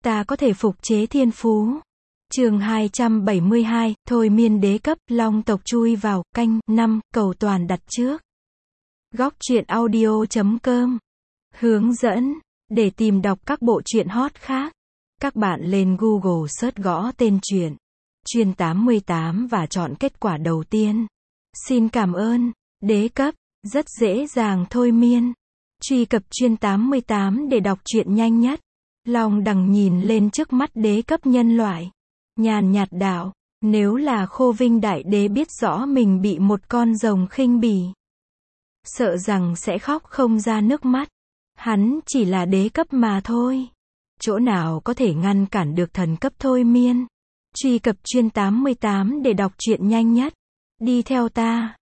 ta có thể phục chế thiên phú. Chương 272, thôi miên đế cấp, long tộc chui vào, canh 5, cầu toàn đặt trước. Góc truyện audio.com. Hướng dẫn, để tìm đọc các bộ truyện hot khác, các bạn lên Google search gõ tên truyện Chuyên 88 và chọn kết quả đầu tiên. Xin cảm ơn. Đế cấp, rất dễ dàng thôi miên. Truy cập Chuyên 88 để đọc truyện nhanh nhất. Long đằng nhìn lên trước mắt đế cấp nhân loại, nhàn nhạt đạo, nếu là Khô Vinh Đại Đế biết rõ mình bị một con rồng khinh bỉ, sợ rằng sẽ khóc không ra nước mắt. Hắn chỉ là đế cấp mà thôi, chỗ nào có thể ngăn cản được thần cấp thôi miên. Truy cập Chuyên 88 để đọc truyện nhanh nhất. Đi theo ta.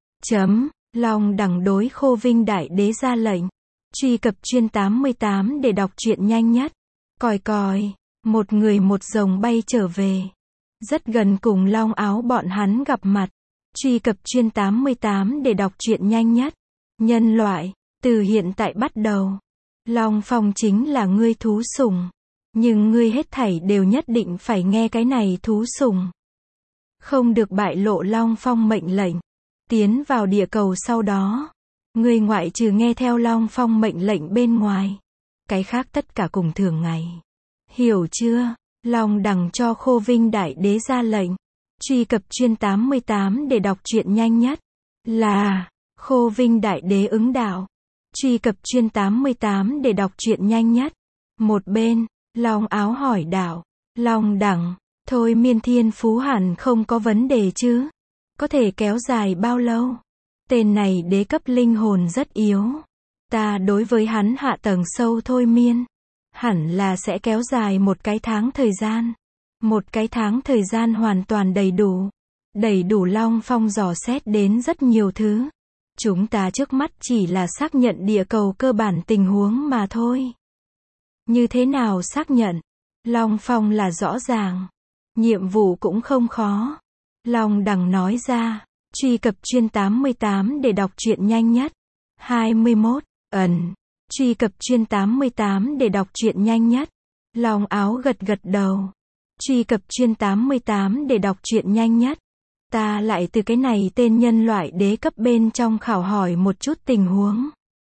Long đằng đối Khô Vinh Đại Đế ra lệnh. Truy cập Chuyên 88 để đọc truyện nhanh nhất. Còi còi, một người một rồng bay trở về, rất gần cùng Long Áo bọn hắn gặp mặt. Truy cập Chuyên 88 để đọc truyện nhanh nhất. Nhân loại, từ hiện tại bắt đầu, Long Phong chính là ngươi thú sủng, nhưng ngươi hết thảy đều nhất định phải nghe cái này thú sủng, không được bại lộ Long Phong mệnh lệnh. Tiến vào địa cầu sau đó, ngươi ngoại trừ nghe theo Long Phong mệnh lệnh bên ngoài, cái khác tất cả cùng thường ngày. Hiểu chưa? Long đằng cho Khô Vinh Đại Đế ra lệnh. Truy cập Chuyên 88 để đọc truyện nhanh nhất. Là, Khô Vinh Đại Đế ứng đạo. Truy cập Chuyên 88 để đọc truyện nhanh nhất. Một bên, Long Áo hỏi đạo, Long đằng, thôi miên thiên phú hẳn không có vấn đề chứ? Có thể kéo dài bao lâu? Tên này đế cấp linh hồn rất yếu. Ta đối với hắn hạ tầng sâu thôi miên, hẳn là sẽ kéo dài một cái tháng thời gian. Một cái tháng thời gian hoàn toàn đầy đủ. Đầy đủ Long Phong dò xét đến rất nhiều thứ. Chúng ta trước mắt chỉ là xác nhận địa cầu cơ bản tình huống mà thôi. Như thế nào xác nhận? Long Phong là rõ ràng. Nhiệm vụ cũng không khó. Long đằng nói ra. Truy cập Chuyên 88 để đọc truyện nhanh nhất. 21. Truy cập Chuyên 88 để đọc truyện nhanh nhất. Long Áo gật gật đầu. Truy cập Chuyên 88 để đọc truyện nhanh nhất. Ta lại từ cái này tên nhân loại đế cấp bên trong khảo hỏi một chút tình huống.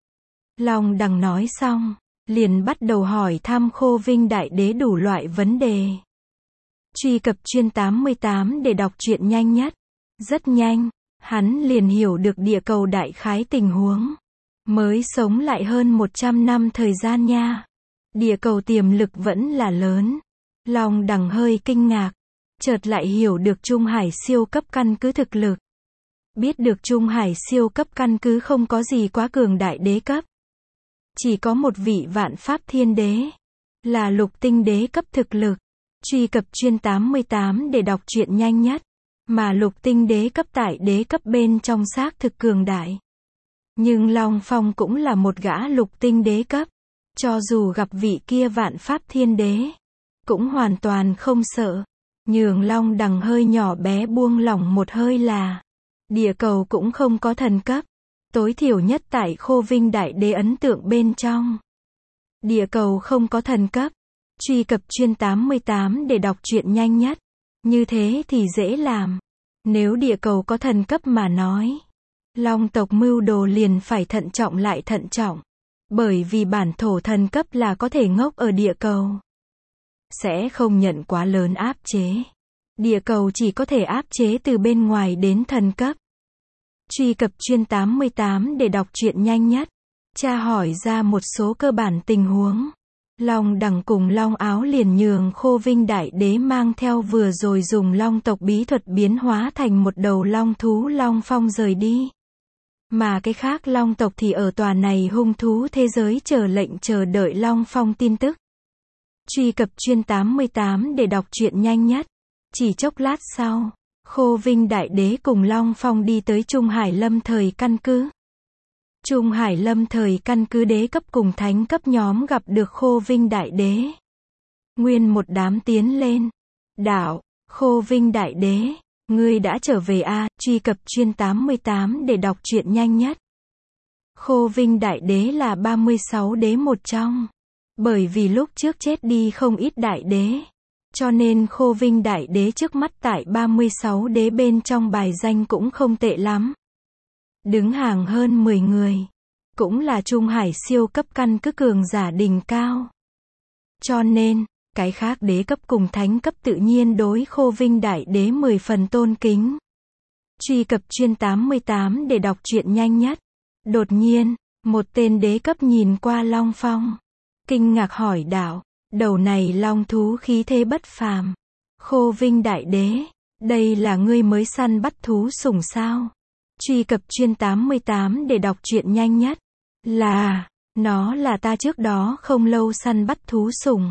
Long đằng nói xong, liền bắt đầu hỏi thăm Khô Vinh Đại Đế đủ loại vấn đề. Truy cập Chuyên 88 để đọc truyện nhanh nhất. Rất nhanh, hắn liền hiểu được địa cầu đại khái tình huống. Mới sống lại hơn 100 năm thời gian nha. Địa cầu tiềm lực vẫn là lớn. Long đằng hơi kinh ngạc, chợt lại hiểu được Trung Hải siêu cấp căn cứ thực lực. Biết được Trung Hải siêu cấp căn cứ không có gì quá cường đại đế cấp. Chỉ có một vị Vạn Pháp Thiên Đế, là Lục Tinh đế cấp thực lực. Truy cập Chuyên 88 để đọc truyện nhanh nhất. Mà Lục Tinh đế cấp tại đế cấp bên trong xác thực cường đại. Nhưng Long Phong cũng là một gã Lục Tinh đế cấp. Cho dù gặp vị kia Vạn Pháp Thiên Đế, cũng hoàn toàn không sợ. Nhường Long đằng hơi nhỏ bé buông lỏng một hơi là, địa cầu cũng không có thần cấp. Tối thiểu nhất tại Khô Vinh Đại Đế ấn tượng bên trong, địa cầu không có thần cấp. Truy cập Chuyên 88 để đọc truyện nhanh nhất. Như thế thì dễ làm. Nếu địa cầu có thần cấp mà nói, Long tộc mưu đồ liền phải thận trọng lại thận trọng. Bởi vì bản thổ thần cấp là có thể ngốc ở địa cầu, sẽ không nhận quá lớn áp chế. Địa cầu chỉ có thể áp chế từ bên ngoài đến thần cấp. Truy cập Chuyên 88 để đọc truyện nhanh nhất. Tra hỏi ra một số cơ bản tình huống. Long đằng cùng Long Áo liền nhường Khô Vinh Đại Đế mang theo vừa rồi dùng Long tộc bí thuật biến hóa thành một đầu long thú Long Phong rời đi. Mà cái khác Long tộc thì ở tòa này hung thú thế giới chờ lệnh chờ đợi Long Phong tin tức. Truy cập Chuyên 88 để đọc truyện nhanh nhất. Chỉ chốc lát sau, Khô Vinh Đại Đế cùng Long Phong đi tới Trung Hải Lâm thời căn cứ. Trung Hải Lâm thời căn cứ đế cấp cùng thánh cấp nhóm gặp được Khô Vinh Đại Đế. Nguyên một đám tiến lên. Đạo, Khô Vinh Đại Đế, ngươi đã trở về a? Truy cập Chuyên 88 để đọc truyện nhanh nhất. Khô Vinh Đại Đế là 36 đế một trong Bởi vì lúc trước chết đi không ít đại đế. Cho nên Khô Vinh đại đế trước mắt tại 36 đế bên trong bài danh cũng không tệ lắm. Đứng hàng hơn 10 người. Cũng là Trung Hải siêu cấp căn cứ cường giả đỉnh cao. Cho nên, cái khác đế cấp cùng thánh cấp tự nhiên đối Khô Vinh đại đế 10 phần tôn kính. Truy cập chuyên 88 để đọc truyện nhanh nhất. Đột nhiên, một tên đế cấp nhìn qua Long Phong. Kinh ngạc hỏi đạo, đầu này long thú khí thế bất phàm. Khô Vinh đại đế, đây là ngươi mới săn bắt thú sủng sao? Truy cập chuyên 88 để đọc truyện nhanh nhất. Nó là ta trước đó không lâu săn bắt thú sủng.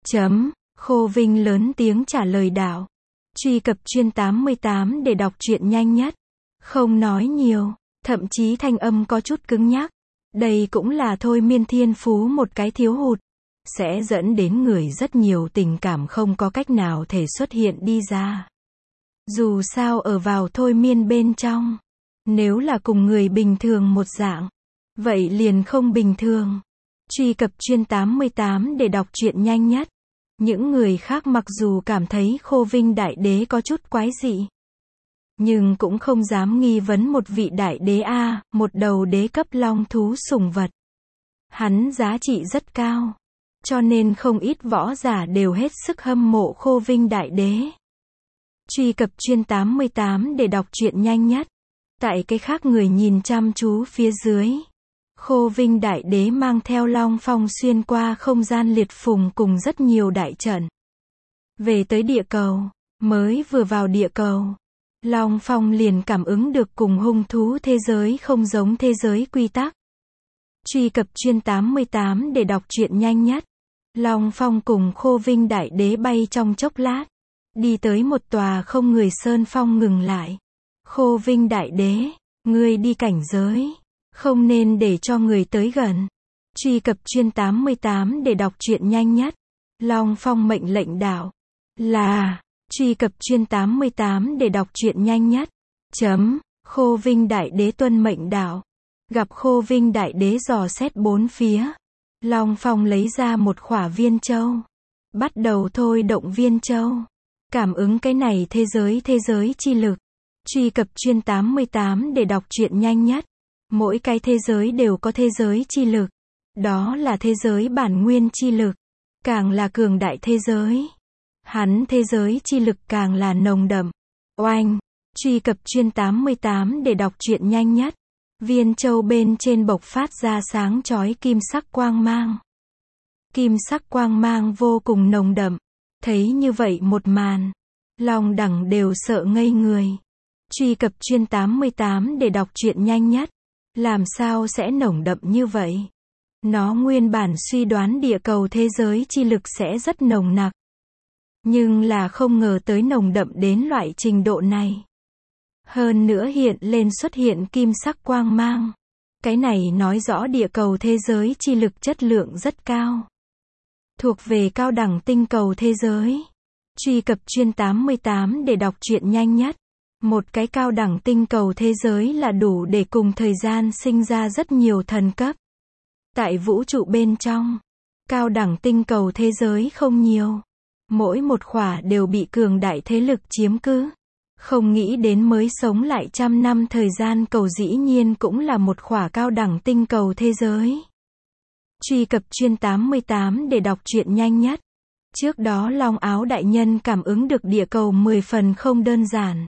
Khô Vinh lớn tiếng trả lời đạo. Truy cập chuyên 88 để đọc truyện nhanh nhất. Không nói nhiều, thậm chí thanh âm có chút cứng nhắc. Đây cũng là thôi miên thiên phú một cái thiếu hụt. Sẽ dẫn đến người rất nhiều tình cảm không có cách nào thể xuất hiện đi ra. Dù sao ở vào thôi miên bên trong. Nếu là cùng người bình thường một dạng. Vậy liền không bình thường. Truy cập chuyên 88 để đọc truyện nhanh nhất. Những người khác mặc dù cảm thấy Khô Vinh đại đế có chút quái dị. Nhưng cũng không dám nghi vấn một vị đại đế một đầu đế cấp long thú sủng vật. Hắn giá trị rất cao. Cho nên không ít võ giả đều hết sức hâm mộ Khô Vinh đại đế. Truy cập chuyên 88 để đọc truyện nhanh nhất. Tại cái khác người nhìn chăm chú phía dưới. Khô Vinh đại đế mang theo Long Phong xuyên qua không gian liệt phùng cùng rất nhiều đại trận. Về tới địa cầu, mới vừa vào địa cầu. Long Phong liền cảm ứng được cùng hung thú thế giới không giống thế giới quy tắc. Truy cập chuyên 88 để đọc truyện nhanh nhất. Long Phong cùng Khô Vinh đại đế bay trong chốc lát. Đi tới một tòa không người sơn phong ngừng lại. Khô Vinh đại đế, ngươi đi cảnh giới. Không nên để cho người tới gần. Truy cập chuyên 88 để đọc truyện nhanh nhất. Long Phong mệnh lệnh đạo. Truy cập chuyên 88 để đọc truyện nhanh nhất. Khô Vinh đại đế tuân mệnh đạo. Gặp Khô Vinh đại đế dò xét bốn phía. Long Phong lấy ra một khỏa viên châu. Bắt đầu thôi động viên châu. Cảm ứng cái này thế giới chi lực. Truy cập chuyên 88 để đọc truyện nhanh nhất. Mỗi cái thế giới đều có thế giới chi lực. Đó là thế giới bản nguyên chi lực. Càng là cường đại thế giới. Hắn thế giới chi lực càng là nồng đậm. Oanh! Truy cập chuyên 88 để đọc truyện nhanh nhất. Viên châu bên trên bộc phát ra sáng chói kim sắc quang mang. Kim sắc quang mang vô cùng nồng đậm. Thấy như vậy một màn. Long đẳng đều sợ ngây người. Truy cập chuyên 88 để đọc truyện nhanh nhất. Làm sao sẽ nồng đậm như vậy? Nó nguyên bản suy đoán địa cầu thế giới chi lực sẽ rất nồng nặc. Nhưng là không ngờ tới nồng đậm đến loại trình độ này. Hơn nữa hiện lên xuất hiện kim sắc quang mang. Cái này nói rõ địa cầu thế giới chi lực chất lượng rất cao. Thuộc về cao đẳng tinh cầu thế giới. Truy cập chuyên 88 để đọc truyện nhanh nhất. Một cái cao đẳng tinh cầu thế giới là đủ để cùng thời gian sinh ra rất nhiều thần cấp. Tại vũ trụ bên trong, cao đẳng tinh cầu thế giới không nhiều. Mỗi một khỏa đều bị cường đại thế lực chiếm cứ. Không nghĩ đến mới sống lại 100 năm thời gian cầu dĩ nhiên cũng là một khỏa cao đẳng tinh cầu thế giới. Truy cập chuyên 88 để đọc truyện nhanh nhất. Trước đó Long Áo đại nhân cảm ứng được địa cầu 10 phần không đơn giản.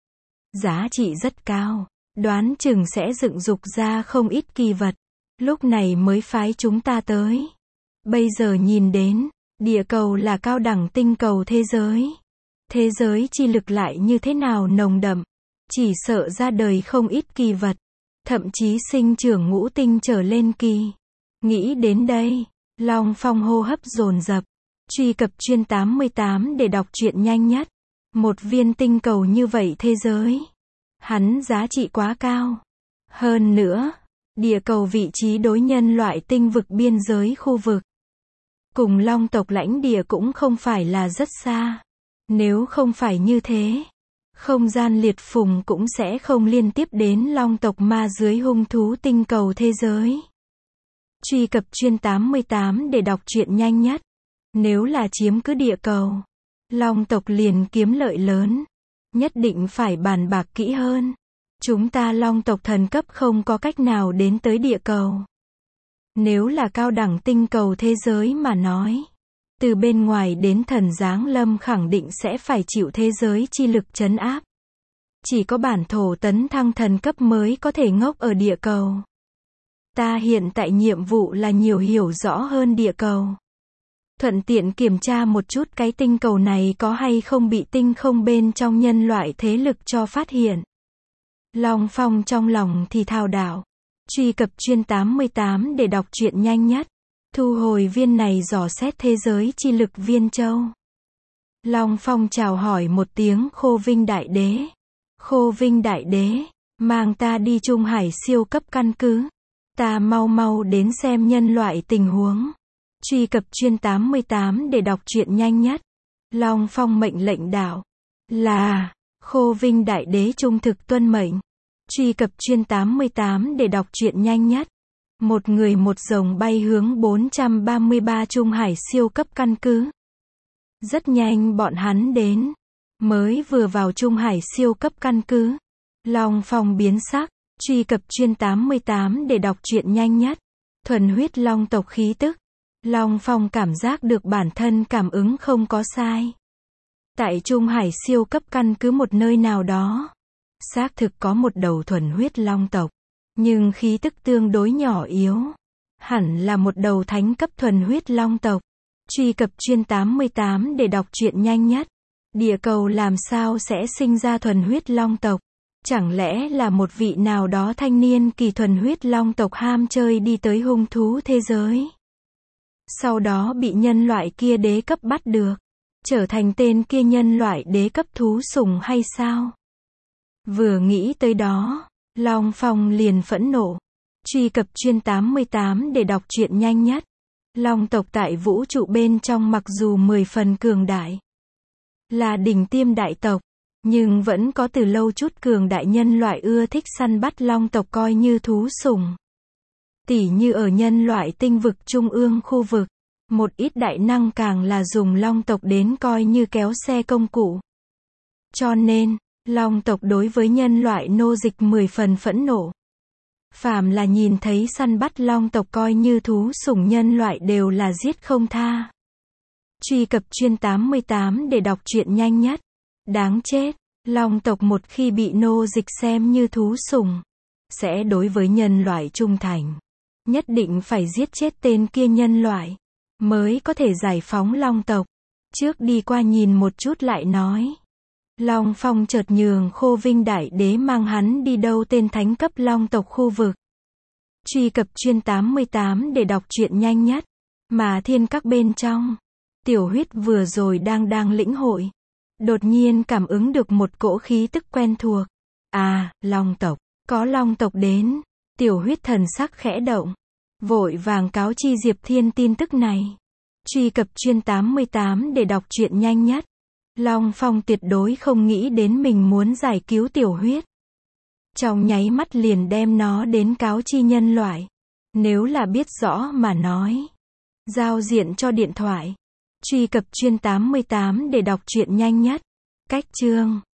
Giá trị rất cao, đoán chừng sẽ dựng dục ra không ít kỳ vật. Lúc này mới phái chúng ta tới. Bây giờ nhìn đến, địa cầu là cao đẳng tinh cầu thế giới. Thế giới chi lực lại như thế nào nồng đậm. Chỉ sợ ra đời không ít kỳ vật. Thậm chí sinh trưởng ngũ tinh trở lên kỳ. Nghĩ đến đây, Long Phong hô hấp dồn dập. Truy cập chuyên 88 để đọc truyện nhanh nhất. Một viên tinh cầu như vậy thế giới. Hắn giá trị quá cao. Hơn nữa, địa cầu vị trí đối nhân loại tinh vực biên giới khu vực. Cùng Long tộc lãnh địa cũng không phải là rất xa. Nếu không phải như thế, không gian liệt phùng cũng sẽ không liên tiếp đến Long tộc ma dưới hung thú tinh cầu thế giới. Truy cập chuyên 88 để đọc truyện nhanh nhất. Nếu là chiếm cứ địa cầu, Long tộc liền kiếm lợi lớn. Nhất định phải bàn bạc kỹ hơn. Chúng ta Long tộc thần cấp không có cách nào đến tới địa cầu. Nếu là cao đẳng tinh cầu thế giới mà nói, từ bên ngoài đến thần giáng lâm khẳng định sẽ phải chịu thế giới chi lực trấn áp. Chỉ có bản thổ tấn thăng thần cấp mới có thể ngốc ở địa cầu. Ta hiện tại nhiệm vụ là nhiều hiểu rõ hơn địa cầu. Thuận tiện kiểm tra một chút cái tinh cầu này có hay không bị tinh không bên trong nhân loại thế lực cho phát hiện. Long Phong trong lòng thì thao đảo. Truy cập chuyên 88 để đọc truyện nhanh nhất. Thu hồi viên này dò xét thế giới chi lực viên châu. Long Phong chào hỏi một tiếng Khô Vinh Đại Đế. Khô Vinh Đại Đế, mang ta đi Trung Hải siêu cấp căn cứ. Ta mau mau đến xem nhân loại tình huống. Truy cập chuyên 88 để đọc truyện nhanh nhất. Long Phong mệnh lệnh đạo. Là, Khô Vinh Đại Đế trung thực tuân mệnh. Truy cập chuyên 88 để đọc truyện nhanh nhất. Một người một rồng bay hướng 433 Trung Hải siêu cấp căn cứ. Rất nhanh bọn hắn đến. Mới vừa vào Trung Hải siêu cấp căn cứ. Long Phong biến sắc. Truy cập chuyên 88 để đọc truyện nhanh nhất. Thuần huyết long tộc khí tức. Long Phong cảm giác được bản thân cảm ứng không có sai. Tại Trung Hải siêu cấp căn cứ một nơi nào đó, xác thực có một đầu thuần huyết long tộc, nhưng khí tức tương đối nhỏ yếu. Hẳn là một đầu thánh cấp thuần huyết long tộc. Truy cập chuyên 88 để đọc truyện nhanh nhất. Địa cầu làm sao sẽ sinh ra thuần huyết long tộc? Chẳng lẽ là một vị nào đó thanh niên kỳ thuần huyết long tộc ham chơi đi tới hung thú thế giới? Sau đó bị nhân loại kia đế cấp bắt được, trở thành tên kia nhân loại đế cấp thú sủng hay sao? Vừa nghĩ tới đó, Long Phong liền phẫn nộ. Truy cập chuyên 88 để đọc truyện nhanh nhất. Long tộc tại vũ trụ bên trong mặc dù 10 phần cường đại, là đỉnh tiêm đại tộc, nhưng vẫn có từ lâu chút cường đại nhân loại ưa thích săn bắt long tộc coi như thú sủng. Tỉ như ở nhân loại tinh vực trung ương khu vực, một ít đại năng càng là dùng long tộc đến coi như kéo xe công cụ. Cho nên, long tộc đối với nhân loại nô dịch 10 phần phẫn nộ. Phàm là nhìn thấy săn bắt long tộc coi như thú sủng nhân loại đều là giết không tha. Truy cập chuyên 88 để đọc truyện nhanh nhất. Đáng chết, long tộc một khi bị nô dịch xem như thú sủng, sẽ đối với nhân loại trung thành. Nhất định phải giết chết tên kia nhân loại, mới có thể giải phóng long tộc. Trước đi qua nhìn một chút lại nói. Long Phong chợt nhường Khô Vinh Đại Đế mang hắn đi đâu tên thánh cấp long tộc khu vực. Truy cập chuyên 88 để đọc truyện nhanh nhất. Mà thiên các bên trong, Tiểu Huyết vừa rồi đang lĩnh hội. Đột nhiên cảm ứng được một cỗ khí tức quen thuộc. À, long tộc, có long tộc đến. Tiểu Huyết thần sắc khẽ động, vội vàng cáo chi Diệp Thiên tin tức này. Truy cập chuyên 88 để đọc truyện nhanh nhất. Long Phong tuyệt đối không nghĩ đến mình muốn giải cứu Tiểu Huyết. Trong nháy mắt liền đem nó đến cáo chi nhân loại. Nếu là biết rõ mà nói, giao diện cho điện thoại. Truy cập chuyên 88 để đọc truyện nhanh nhất. Cách chương